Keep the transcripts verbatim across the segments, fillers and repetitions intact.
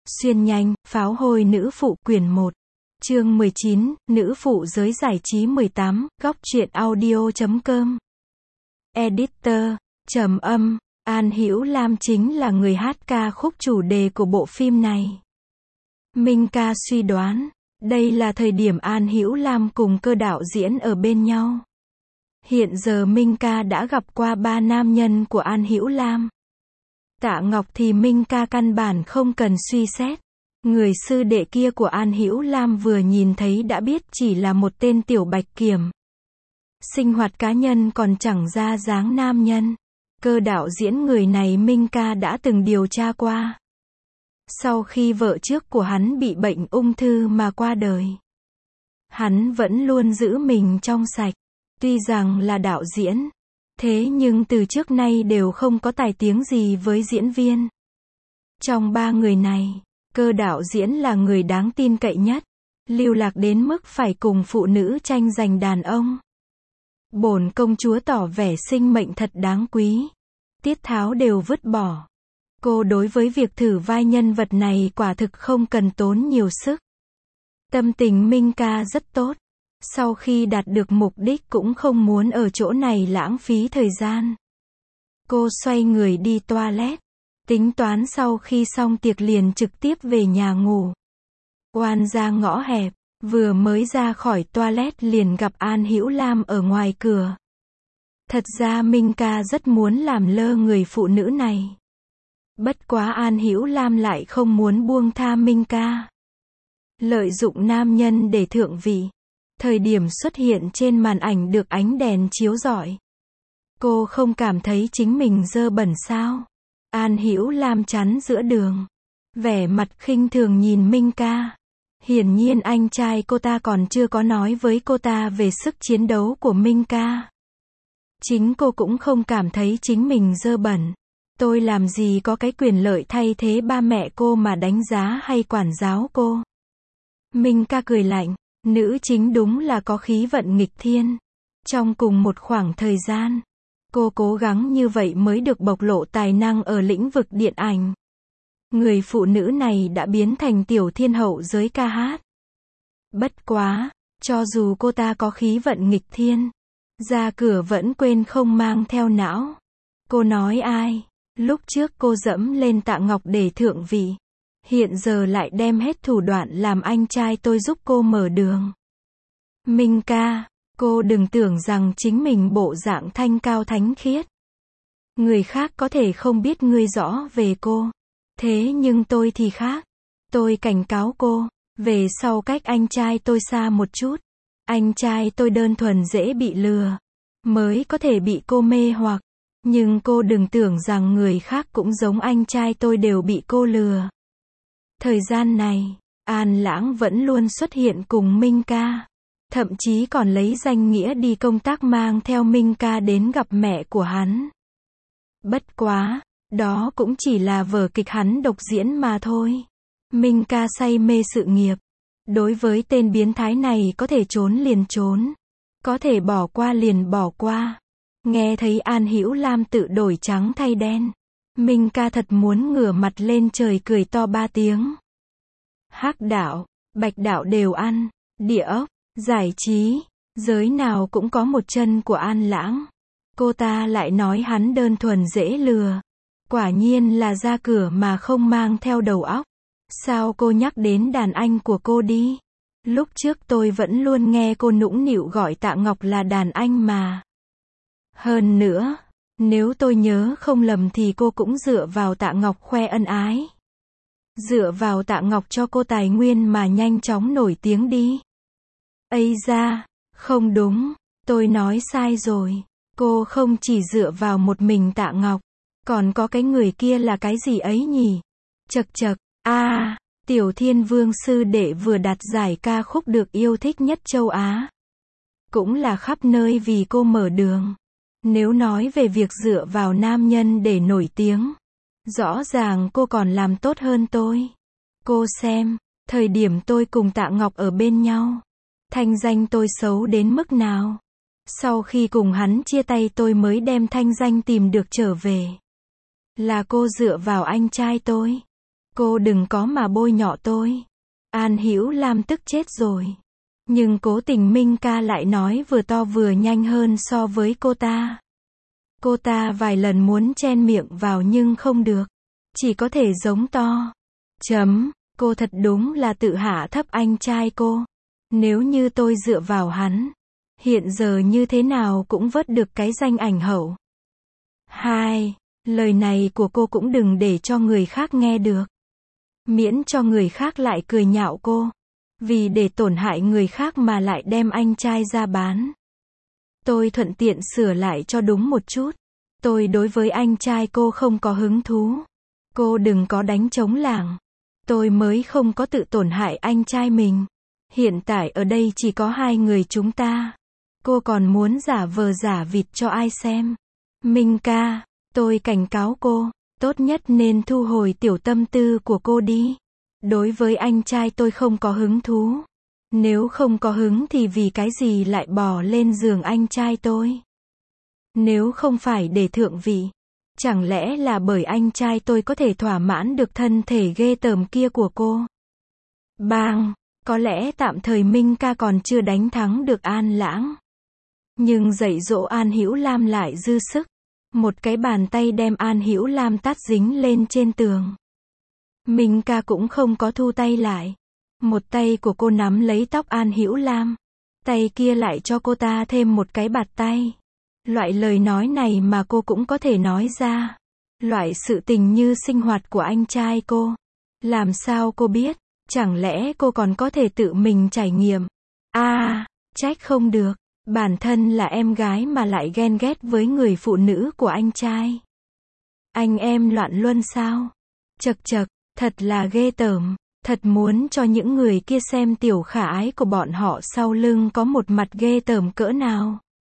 Xuyên nhanh, pháo hôi nữ phụ quyển một. Chương mười chín, nữ phụ giới giải trí mười tám, góc truyện audio chấm com. Editor, trầm âm, An Hữu Lam chính là người hát ca khúc chủ đề của bộ phim này. Minh Ca suy đoán, đây là thời điểm An Hữu Lam cùng Cơ đạo diễn ở bên nhau. Hiện giờ Minh Ca đã gặp qua ba nam nhân của An Hữu Lam. Tạ Ngọc thì Minh Ca căn bản không cần suy xét. Người sư đệ kia của An Hữu Lam vừa nhìn thấy đã biết chỉ là một tên tiểu bạch kiểm. Sinh hoạt cá nhân còn chẳng ra dáng nam nhân. Cơ đạo diễn người này Minh Ca đã từng điều tra qua. Sau khi vợ trước của hắn bị bệnh ung thư mà qua đời, hắn vẫn luôn giữ mình trong sạch. Tuy rằng là đạo diễn, thế nhưng từ trước nay đều không có tài tiếng gì với diễn viên. Trong ba người này, Cơ đạo diễn là người đáng tin cậy nhất, lưu lạc đến mức phải cùng phụ nữ tranh giành đàn ông. Bổn công chúa tỏ vẻ sinh mệnh thật đáng quý. Tiết Tháo đều vứt bỏ. Cô đối với việc thử vai nhân vật này quả thực không cần tốn nhiều sức. Tâm tình Minh Ca rất tốt. Sau khi đạt được mục đích cũng không muốn ở chỗ này lãng phí thời gian. Cô xoay người đi toilet. Tính toán sau khi xong tiệc liền trực tiếp về nhà ngủ. Oan ra ngõ hẹp, vừa mới ra khỏi toilet liền gặp An Hữu Lam ở ngoài cửa. Thật ra Minh Ca rất muốn làm lơ người phụ nữ này. Bất quá An Hữu Lam lại không muốn buông tha Minh Ca. Lợi dụng nam nhân để thượng vị. Thời điểm xuất hiện trên màn ảnh được ánh đèn chiếu rọi. Cô không cảm thấy chính mình dơ bẩn sao? An Hữu Lam chắn giữa đường. Vẻ mặt khinh thường nhìn Minh Ca. Hiển nhiên anh trai cô ta còn chưa có nói với cô ta về sức chiến đấu của Minh Ca. Chính cô cũng không cảm thấy chính mình dơ bẩn. Tôi làm gì có cái quyền lợi thay thế ba mẹ cô mà đánh giá hay quản giáo cô. Minh Ca cười lạnh. Nữ chính đúng là có khí vận nghịch thiên. Trong cùng một khoảng thời gian, cô cố gắng như vậy mới được bộc lộ tài năng ở lĩnh vực điện ảnh. Người phụ nữ này đã biến thành tiểu thiên hậu giới ca hát. Bất quá, cho dù cô ta có khí vận nghịch thiên, ra cửa vẫn quên không mang theo não. Cô nói ai? Lúc trước cô dẫm lên Tạ Ngọc để thượng vị. Hiện giờ lại đem hết thủ đoạn làm anh trai tôi giúp cô mở đường. Minh Ca, cô đừng tưởng rằng chính mình bộ dạng thanh cao thánh khiết. Người khác có thể không biết ngươi rõ về cô. Thế nhưng tôi thì khác. Tôi cảnh cáo cô, về sau cách anh trai tôi xa một chút. Anh trai tôi đơn thuần dễ bị lừa, mới có thể bị cô mê hoặc. Nhưng cô đừng tưởng rằng người khác cũng giống anh trai tôi đều bị cô lừa. Thời gian này, An Lãng vẫn luôn xuất hiện cùng Minh Ca. Thậm chí còn lấy danh nghĩa đi công tác mang theo Minh Ca đến gặp mẹ của hắn. Bất quá, đó cũng chỉ là vở kịch hắn độc diễn mà thôi. Minh Ca say mê sự nghiệp. Đối với tên biến thái này có thể trốn liền trốn. Có thể bỏ qua liền bỏ qua. Nghe thấy An Hữu Lam tự đổi trắng thay đen. Minh Ca thật muốn ngửa mặt lên trời cười to ba tiếng. Hắc đạo, bạch đạo đều ăn. Địa ốc, giải trí, giới nào cũng có một chân của An Lãng. Cô ta lại nói hắn đơn thuần dễ lừa. Quả nhiên là ra cửa mà không mang theo đầu óc. Sao cô nhắc đến đàn anh của cô đi? Lúc trước tôi vẫn luôn nghe cô nũng nịu gọi Tạ Ngọc là đàn anh mà. Hơn nữa, nếu tôi nhớ không lầm thì cô cũng dựa vào Tạ Ngọc khoe ân ái. Dựa vào Tạ Ngọc cho cô tài nguyên mà nhanh chóng nổi tiếng đi. Ây da, không đúng, tôi nói sai rồi. Cô không chỉ dựa vào một mình Tạ Ngọc, còn có cái người kia là cái gì ấy nhỉ? Chậc chậc, a, à, Tiểu Thiên Vương sư đệ vừa đạt giải ca khúc được yêu thích nhất châu Á. Cũng là khắp nơi vì cô mở đường. Nếu nói về việc dựa vào nam nhân để nổi tiếng, rõ ràng cô còn làm tốt hơn tôi. Cô xem, thời điểm tôi cùng Tạ Ngọc ở bên nhau, thanh danh tôi xấu đến mức nào. Sau khi cùng hắn chia tay tôi mới đem thanh danh tìm được trở về. Là cô dựa vào anh trai tôi. Cô đừng có mà bôi nhọ tôi. An Hữu Lam tức chết rồi. Nhưng cố tình Minh ca lại nói vừa to vừa nhanh hơn so với cô ta. Cô ta vài lần muốn chen miệng vào nhưng không được. Chỉ có thể giống to. Chấm, cô thật đúng là tự hạ thấp anh trai cô. Nếu như tôi dựa vào hắn, hiện giờ như thế nào cũng vớt được cái danh ảnh hậu. Hai, lời này của cô cũng đừng để cho người khác nghe được. Miễn cho người khác lại cười nhạo cô. Vì để tổn hại người khác mà lại đem anh trai ra bán. Tôi thuận tiện sửa lại cho đúng một chút. Tôi đối với anh trai cô không có hứng thú. Cô đừng có đánh trống lảng. Tôi mới không có tự tổn hại anh trai mình. Hiện tại ở đây chỉ có hai người chúng ta. Cô còn muốn giả vờ giả vịt cho ai xem. Minh ca, tôi cảnh cáo cô, tốt nhất nên thu hồi tiểu tâm tư của cô đi. Đối với anh trai tôi không có hứng thú. Nếu không có hứng thì vì cái gì lại bò lên giường anh trai tôi? Nếu không phải để thượng vị, chẳng lẽ là bởi anh trai tôi có thể thỏa mãn được thân thể ghê tởm kia của cô? Bang, có lẽ tạm thời Minh ca còn chưa đánh thắng được An Lãng. Nhưng dạy dỗ An Hữu Lam lại dư sức. Một cái bàn tay đem An Hữu Lam tát dính lên trên tường. Minh ca cũng không có thu tay lại. Một tay của cô nắm lấy tóc An Hữu Lam. Tay kia lại cho cô ta thêm một cái bạt tay. Loại lời nói này mà cô cũng có thể nói ra. Loại sự tình như sinh hoạt của anh trai cô. Làm sao cô biết? Chẳng lẽ cô còn có thể tự mình trải nghiệm? A, à, trách không được. Bản thân là em gái mà lại ghen ghét với người phụ nữ của anh trai. Anh em loạn luân sao? Chật chật, thật là ghê tởm. Thật muốn cho những người kia xem tiểu khả ái của bọn họ sau lưng có một mặt ghê tởm cỡ nào.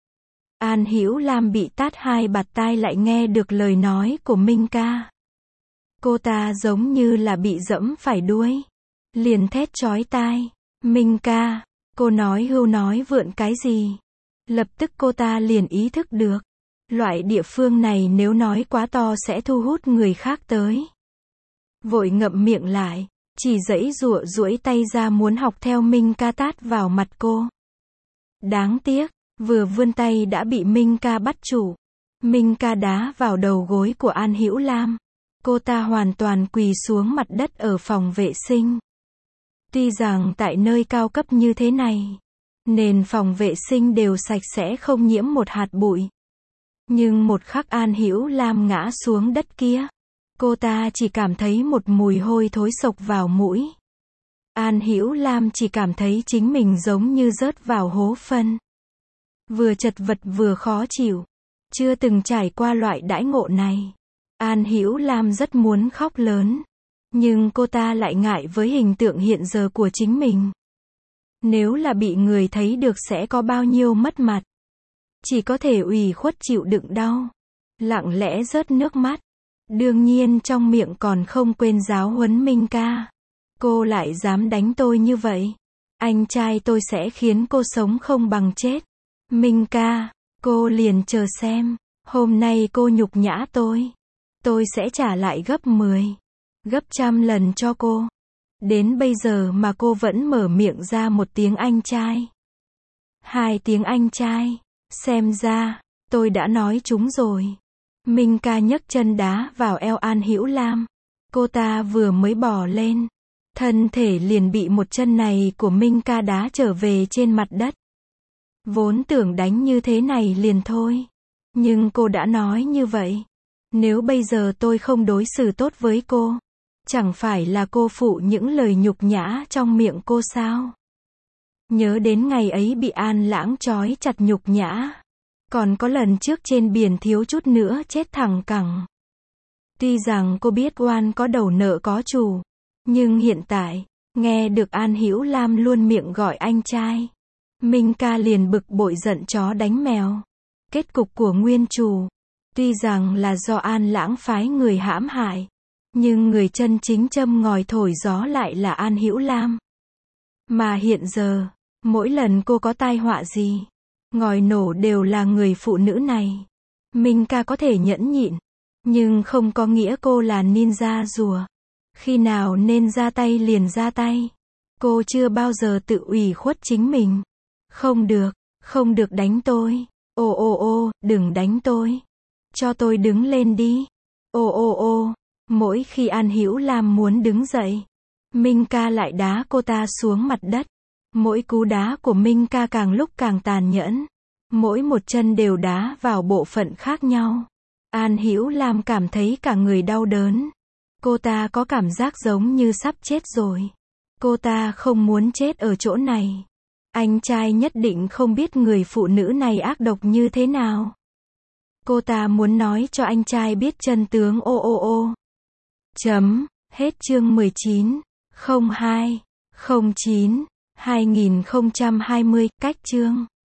An Hữu Lam bị tát hai bạt tai lại nghe được lời nói của Minh ca. Cô ta giống như là bị dẫm phải đuôi. Liền thét chói tai. Minh ca, cô nói hưu nói vượn cái gì? Lập tức cô ta liền ý thức được. Loại địa phương này nếu nói quá to sẽ thu hút người khác tới. Vội ngậm miệng lại. Chỉ giãy giụa duỗi tay ra muốn học theo Minh ca tát vào mặt cô. Đáng tiếc, vừa vươn tay đã bị Minh ca bắt chủ. Minh ca đá vào đầu gối của An Hữu Lam. Cô ta hoàn toàn quỳ xuống mặt đất ở phòng vệ sinh. Tuy rằng tại nơi cao cấp như thế này, nền phòng vệ sinh đều sạch sẽ không nhiễm một hạt bụi. Nhưng một khắc An Hữu Lam ngã xuống đất kia, cô ta chỉ cảm thấy một mùi hôi thối sộc vào mũi. An Hữu Lam chỉ cảm thấy chính mình giống như rớt vào hố phân. Vừa chật vật vừa khó chịu. Chưa từng trải qua loại đãi ngộ này. An Hữu Lam rất muốn khóc lớn. Nhưng cô ta lại ngại với hình tượng hiện giờ của chính mình. Nếu là bị người thấy được sẽ có bao nhiêu mất mặt. Chỉ có thể ủy khuất chịu đựng đau. Lặng lẽ rớt nước mắt. Đương nhiên trong miệng còn không quên giáo huấn Minh ca. Cô lại dám đánh tôi như vậy. Anh trai tôi sẽ khiến cô sống không bằng chết. Minh ca, cô liền chờ xem. Hôm nay cô nhục nhã tôi. Tôi sẽ trả lại gấp mười, gấp trăm lần cho cô. Đến bây giờ mà cô vẫn mở miệng ra một tiếng anh trai. Hai tiếng anh trai. Xem ra, tôi đã nói chúng rồi. Minh ca nhấc chân đá vào eo An Hữu Lam. Cô ta vừa mới bò lên. Thân thể liền bị một chân này của Minh ca đá trở về trên mặt đất. Vốn tưởng đánh như thế này liền thôi. Nhưng cô đã nói như vậy. Nếu bây giờ tôi không đối xử tốt với cô, chẳng phải là cô phụ những lời nhục nhã trong miệng cô sao? Nhớ đến ngày ấy bị An Lãng trói chặt nhục nhã. Còn có lần trước trên biển thiếu chút nữa chết thẳng cẳng. Tuy rằng cô biết oan có đầu nợ có chủ, nhưng hiện tại, nghe được An Hữu Lam luôn miệng gọi anh trai, Minh ca liền bực bội giận chó đánh mèo. Kết cục của nguyên chủ, tuy rằng là do An Lãng phái người hãm hại, nhưng người chân chính châm ngòi thổi gió lại là An Hữu Lam. Mà hiện giờ, mỗi lần cô có tai họa gì, ngòi nổ đều là người phụ nữ này. Minh ca có thể nhẫn nhịn, nhưng không có nghĩa cô là ninja rùa. Khi nào nên ra tay liền ra tay. Cô chưa bao giờ tự ủy khuất chính mình. Không được, không được đánh tôi. Ô ô ô, đừng đánh tôi. Cho tôi đứng lên đi. Ô ô ô, mỗi khi An Hữu Lam muốn đứng dậy, Minh Ca lại đá cô ta xuống mặt đất. Mỗi cú đá của Minh Ca càng lúc càng tàn nhẫn. Mỗi một chân đều đá vào bộ phận khác nhau. An Hữu Lam cảm thấy cả người đau đớn. Cô ta có cảm giác giống như sắp chết rồi. Cô ta không muốn chết ở chỗ này. Anh trai nhất định không biết người phụ nữ này ác độc như thế nào. Cô ta muốn nói cho anh trai biết chân tướng. Ô ô ô. Chấm. Hết chương mười chín. không hai. không chín. hai nghìn không trăm hai mươi. Cách chương